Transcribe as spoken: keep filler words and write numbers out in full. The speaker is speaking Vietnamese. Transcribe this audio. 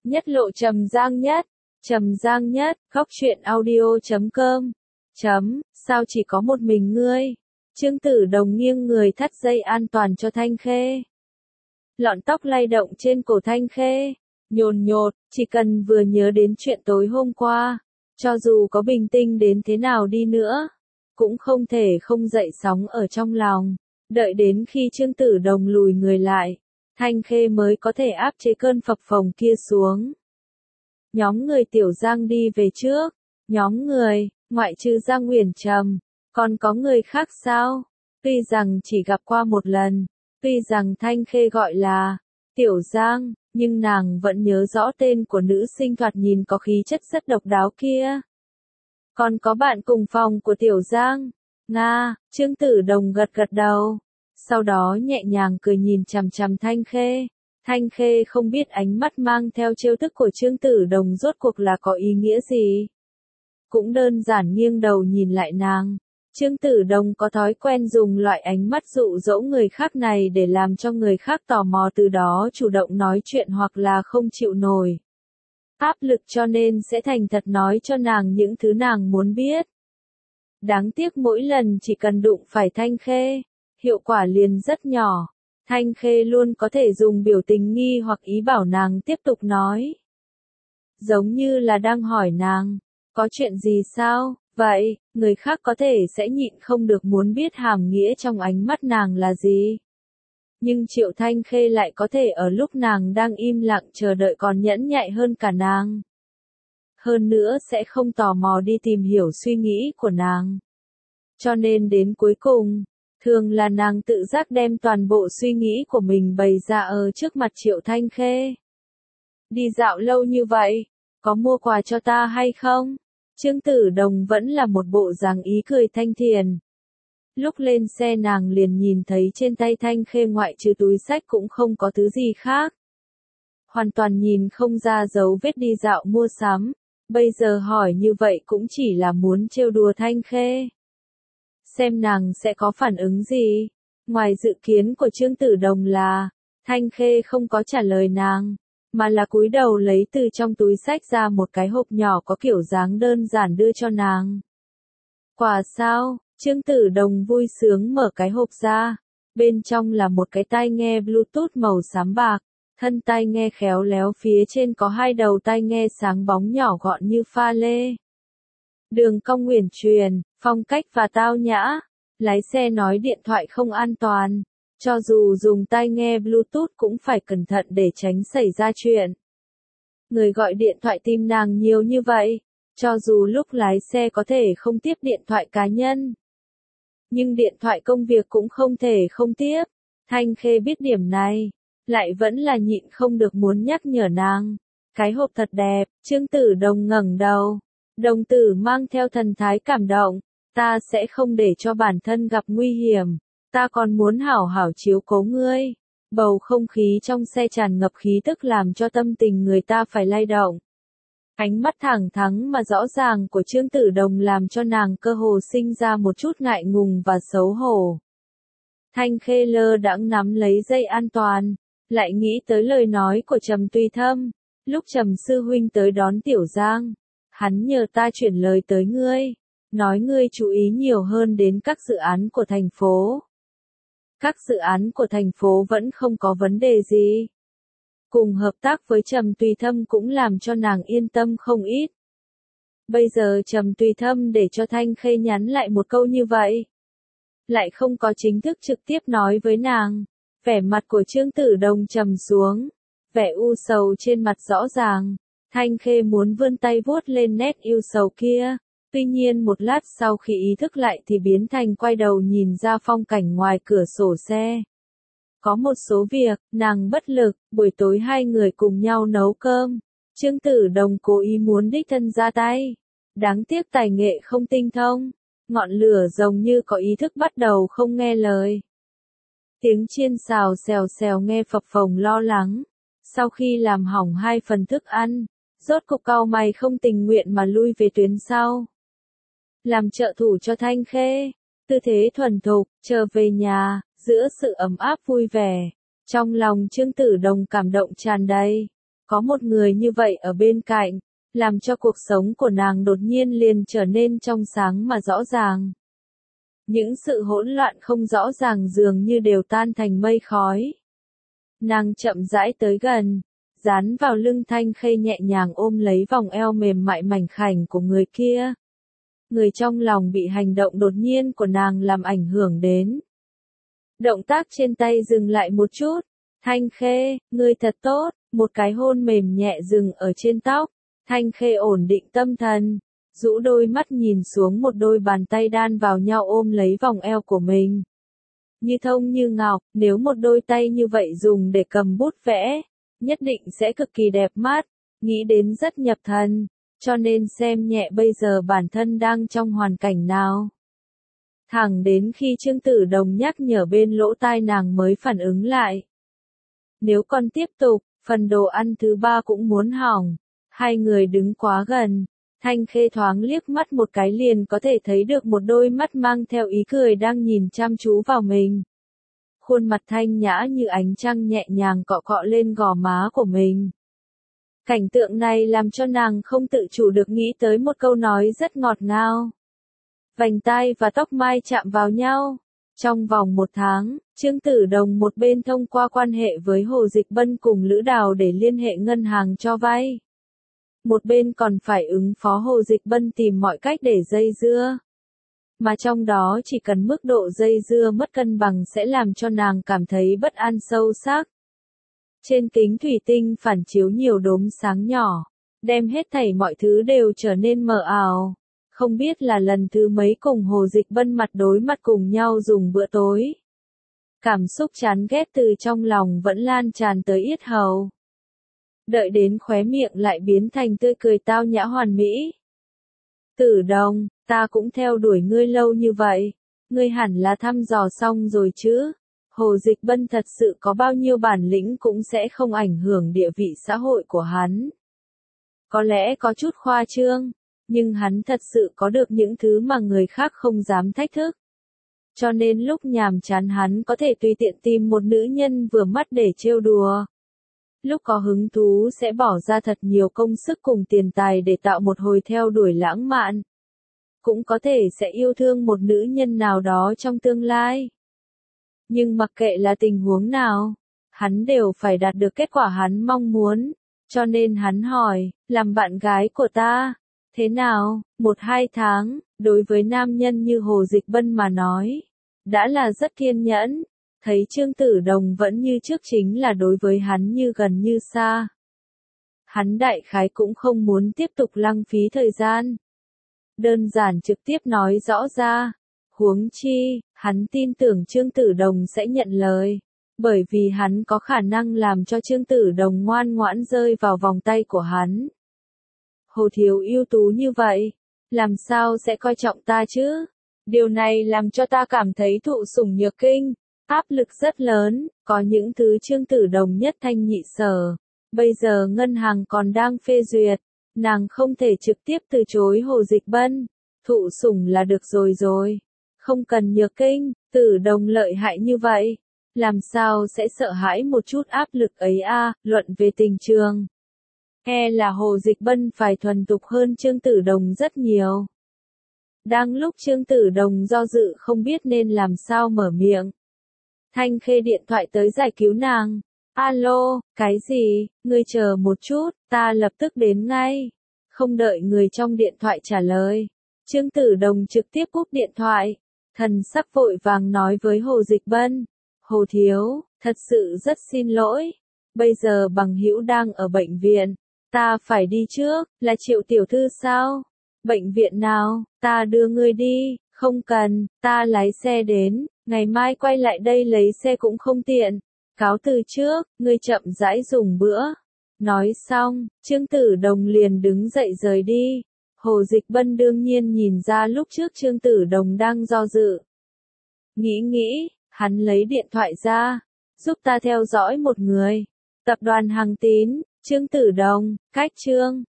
Nhất lộ Trầm Giang Nhất, Trầm Giang Nhất, góc truyện audio chấm com. Chấm, sao chỉ có một mình ngươi? Trương Tử Đồng nghiêng người thắt dây an toàn cho Thanh Khê. Lọn tóc lay động trên cổ Thanh Khê, nhồn nhột, chỉ cần vừa nhớ đến chuyện tối hôm qua, cho dù có bình tĩnh đến thế nào đi nữa, cũng không thể không dậy sóng ở trong lòng. Đợi đến khi Trương Tử Đồng lùi người lại, Thanh Khê mới có thể áp chế cơn phập phồng kia xuống. Nhóm người Tiểu Giang đi về trước. Nhóm người, ngoại trừ Giang Uyển Trầm, còn có người khác sao? Tuy rằng chỉ gặp qua một lần, tuy rằng Thanh Khê gọi là Tiểu Giang, nhưng nàng vẫn nhớ rõ tên của nữ sinh thoạt nhìn có khí chất rất độc đáo kia. Còn có bạn cùng phòng của Tiểu Giang, Nga, Trương Tử Đồng gật gật đầu. Sau đó nhẹ nhàng cười nhìn chằm chằm Thanh Khê. Thanh Khê không biết ánh mắt mang theo trêu tức của Trương Tử Đồng rốt cuộc là có ý nghĩa gì. Cũng đơn giản nghiêng đầu nhìn lại nàng. Trương Tử Đồng có thói quen dùng loại ánh mắt dụ dỗ người khác này để làm cho người khác tò mò, từ đó chủ động nói chuyện hoặc là không chịu nổi áp lực, cho nên sẽ thành thật nói cho nàng những thứ nàng muốn biết. Đáng tiếc mỗi lần chỉ cần đụng phải Thanh Khê, hiệu quả liền rất nhỏ. Thanh Khê luôn có thể dùng biểu tình nghi hoặc ý bảo nàng tiếp tục nói. Giống như là đang hỏi nàng, có chuyện gì sao? Vậy, người khác có thể sẽ nhịn không được muốn biết hàm nghĩa trong ánh mắt nàng là gì. Nhưng Triệu Thanh Khê lại có thể ở lúc nàng đang im lặng chờ đợi còn nhẫn nhạy hơn cả nàng. Hơn nữa sẽ không tò mò đi tìm hiểu suy nghĩ của nàng. Cho nên đến cuối cùng, thường là nàng tự giác đem toàn bộ suy nghĩ của mình bày ra ở trước mặt Triệu Thanh Khê. Đi dạo lâu như vậy, có mua quà cho ta hay không? Trương Tử Đồng vẫn là một bộ dáng ý cười thanh thiền. Lúc lên xe nàng liền nhìn thấy trên tay Thanh Khê ngoại trừ túi xách cũng không có thứ gì khác. Hoàn toàn nhìn không ra dấu vết đi dạo mua sắm, bây giờ hỏi như vậy cũng chỉ là muốn trêu đùa Thanh Khê. Xem nàng sẽ có phản ứng gì. Ngoài dự kiến của Trương Tử Đồng là, Thanh Khê không có trả lời nàng, mà là cúi đầu lấy từ trong túi xách ra một cái hộp nhỏ có kiểu dáng đơn giản đưa cho nàng. Quà sao? Trương Tử Đồng vui sướng mở cái hộp ra. Bên trong là một cái tai nghe Bluetooth màu xám bạc. Thân tai nghe khéo léo phía trên có hai đầu tai nghe sáng bóng nhỏ gọn như pha lê. Đường cong uyển chuyển, phong cách và tao nhã. Lái xe nói điện thoại không an toàn. Cho dù dùng tai nghe Bluetooth cũng phải cẩn thận để tránh xảy ra chuyện. Người gọi điện thoại tìm nàng nhiều như vậy, cho dù lúc lái xe có thể không tiếp điện thoại cá nhân, nhưng điện thoại công việc cũng không thể không tiếp. Thanh Khê biết điểm này, lại vẫn là nhịn không được muốn nhắc nhở nàng. Cái hộp thật đẹp. Trương Tử Đồng ngẩng đầu, đồng tử mang theo thần thái cảm động. Ta sẽ không để cho bản thân gặp nguy hiểm. Ta còn muốn hảo hảo chiếu cố ngươi. Bầu không khí trong xe tràn ngập khí tức làm cho tâm tình người ta phải lay động. Ánh mắt thẳng thắn mà rõ ràng của Trương Tử Đồng làm cho nàng cơ hồ sinh ra một chút ngại ngùng và xấu hổ. Thanh Khê lơ đãng nắm lấy dây an toàn, lại nghĩ tới lời nói của Trầm Tùy Thâm. Lúc Trầm sư huynh tới đón Tiểu Giang, hắn nhờ ta chuyển lời tới ngươi, nói ngươi chú ý nhiều hơn đến các dự án của thành phố. Các dự án của thành phố vẫn không có vấn đề gì. Cùng hợp tác với Trầm Tùy Thâm cũng làm cho nàng yên tâm không ít. Bây giờ Trầm Tùy Thâm để cho Thanh Khê nhắn lại một câu như vậy, lại không có chính thức trực tiếp nói với nàng. Vẻ mặt của Trương Tử Đồng trầm xuống, vẻ u sầu trên mặt rõ ràng. Thanh Khê muốn vươn tay vuốt lên nét yêu sầu kia. Tuy nhiên một lát sau khi ý thức lại thì biến thành quay đầu nhìn ra phong cảnh ngoài cửa sổ xe. Có một số việc, nàng bất lực. Buổi tối hai người cùng nhau nấu cơm. Trương Tử Đồng cố ý muốn đích thân ra tay. Đáng tiếc tài nghệ không tinh thông. Ngọn lửa giống như có ý thức bắt đầu không nghe lời. Tiếng chiên xào xèo xèo nghe phập phồng lo lắng. Sau khi làm hỏng hai phần thức ăn, rốt cục cau mày không tình nguyện mà lui về tuyến sau. Làm trợ thủ cho Thanh Khê, tư thế thuần thục, trở về nhà, giữa sự ấm áp vui vẻ, trong lòng Trương Tử Đồng cảm động tràn đầy. Có một người như vậy ở bên cạnh, làm cho cuộc sống của nàng đột nhiên liền trở nên trong sáng mà rõ ràng. Những sự hỗn loạn không rõ ràng dường như đều tan thành mây khói. Nàng chậm rãi tới gần, dán vào lưng Thanh Khê nhẹ nhàng ôm lấy vòng eo mềm mại mảnh khảnh của người kia. Người trong lòng bị hành động đột nhiên của nàng làm ảnh hưởng đến. Động tác trên tay dừng lại một chút. Thanh Khê, ngươi thật tốt, một cái hôn mềm nhẹ dừng ở trên tóc. Thanh Khê ổn định tâm thần, rũ đôi mắt nhìn xuống một đôi bàn tay đan vào nhau ôm lấy vòng eo của mình. Như thông như ngọc, nếu một đôi tay như vậy dùng để cầm bút vẽ, nhất định sẽ cực kỳ đẹp mắt, nghĩ đến rất nhập thần, cho nên xem nhẹ bây giờ bản thân đang trong hoàn cảnh nào. Thẳng đến khi Trương Tử Đồng nhắc nhở bên lỗ tai nàng mới phản ứng lại. Nếu còn tiếp tục, phần đồ ăn thứ ba cũng muốn hỏng. Hai người đứng quá gần, Thanh Khê thoáng liếc mắt một cái liền có thể thấy được một đôi mắt mang theo ý cười đang nhìn chăm chú vào mình. Khuôn mặt thanh nhã như ánh trăng nhẹ nhàng cọ cọ lên gò má của mình. Cảnh tượng này làm cho nàng không tự chủ được nghĩ tới một câu nói rất ngọt ngào. Vành tai và tóc mai chạm vào nhau. Trong vòng một tháng, Trương Tử Đồng một bên thông qua quan hệ với Hồ Dịch Bân cùng Lữ Đào để liên hệ ngân hàng cho vay. Một bên còn phải ứng phó Hồ Dịch Bân tìm mọi cách để dây dưa. Mà trong đó chỉ cần mức độ dây dưa mất cân bằng sẽ làm cho nàng cảm thấy bất an sâu sắc. Trên kính thủy tinh phản chiếu nhiều đốm sáng nhỏ, đem hết thảy mọi thứ đều trở nên mờ ảo. Không biết là lần thứ mấy cùng Hồ Dịch Bân mặt đối mặt cùng nhau dùng bữa tối. Cảm xúc chán ghét từ trong lòng vẫn lan tràn tới yết hầu. Đợi đến khóe miệng lại biến thành tươi cười tao nhã hoàn mỹ. Tử Đồng, ta cũng theo đuổi ngươi lâu như vậy, ngươi hẳn là thăm dò xong rồi chứ. Hồ Dịch Bân thật sự có bao nhiêu bản lĩnh cũng sẽ không ảnh hưởng địa vị xã hội của hắn. Có lẽ có chút khoa trương, nhưng hắn thật sự có được những thứ mà người khác không dám thách thức. Cho nên lúc nhàm chán hắn có thể tùy tiện tìm một nữ nhân vừa mắt để trêu đùa. Lúc có hứng thú sẽ bỏ ra thật nhiều công sức cùng tiền tài để tạo một hồi theo đuổi lãng mạn. Cũng có thể sẽ yêu thương một nữ nhân nào đó trong tương lai. Nhưng mặc kệ là tình huống nào, hắn đều phải đạt được kết quả hắn mong muốn. Cho nên hắn hỏi, làm bạn gái của ta, thế nào, một hai tháng, đối với nam nhân như Hồ Dịch Bân mà nói, đã là rất kiên nhẫn. Thấy Trương Tử Đồng vẫn như trước chính là đối với hắn như gần như xa. Hắn đại khái cũng không muốn tiếp tục lăng phí thời gian. Đơn giản trực tiếp nói rõ ra. Huống chi, hắn tin tưởng Trương Tử Đồng sẽ nhận lời. Bởi vì hắn có khả năng làm cho Trương Tử Đồng ngoan ngoãn rơi vào vòng tay của hắn. Hồ Thiếu ưu tú như vậy, làm sao sẽ coi trọng ta chứ? Điều này làm cho ta cảm thấy thụ sủng nhược kinh. Áp lực rất lớn, có những thứ Trương Tử Đồng nhất thanh nhị sở. Bây giờ ngân hàng còn đang phê duyệt, nàng không thể trực tiếp từ chối Hồ Dịch Bân. Thụ sủng là được rồi rồi. Không cần nhược kinh, Tử Đồng lợi hại như vậy. Làm sao sẽ sợ hãi một chút áp lực ấy a? À, luận về tình trường. E là Hồ Dịch Bân phải thuần thục hơn Trương Tử Đồng rất nhiều. Đang lúc Trương Tử Đồng do dự không biết nên làm sao mở miệng. Thanh Khê điện thoại tới giải cứu nàng. Alo, cái gì, ngươi chờ một chút, ta lập tức đến ngay. Không đợi người trong điện thoại trả lời. Trương Tử Đồng trực tiếp cúp điện thoại. Thần sắc vội vàng nói với Hồ Dịch Bân. Hồ Thiếu, thật sự rất xin lỗi. Bây giờ bằng hữu đang ở bệnh viện. Ta phải đi trước, là Triệu tiểu thư sao? Bệnh viện nào, ta đưa ngươi đi, không cần, ta lái xe đến, ngày mai quay lại đây lấy xe cũng không tiện. Cáo từ trước, ngươi chậm rãi dùng bữa. Nói xong, Trương Tử Đồng liền đứng dậy rời đi. Hồ Dịch Bân đương nhiên nhìn ra lúc trước Trương Tử Đồng đang do dự. Nghĩ nghĩ, hắn lấy điện thoại ra, giúp ta theo dõi một người. Tập đoàn Hằng Tín, Trương Tử Đồng, cách Trương.